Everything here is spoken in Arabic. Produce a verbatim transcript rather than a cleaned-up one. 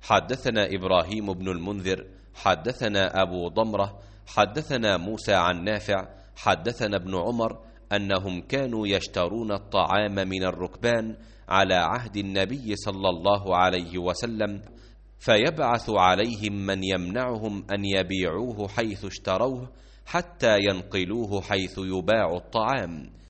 حدثنا إبراهيم بن المنذر حدثنا أبو ضمرة حدثنا موسى عن نافع حدثنا ابن عمر أنهم كانوا يشترون الطعام من الركبان على عهد النبي صلى الله عليه وسلم، فيبعث عليهم من يمنعهم أن يبيعوه حيث اشتروه حتى ينقلوه حيث يباع الطعام،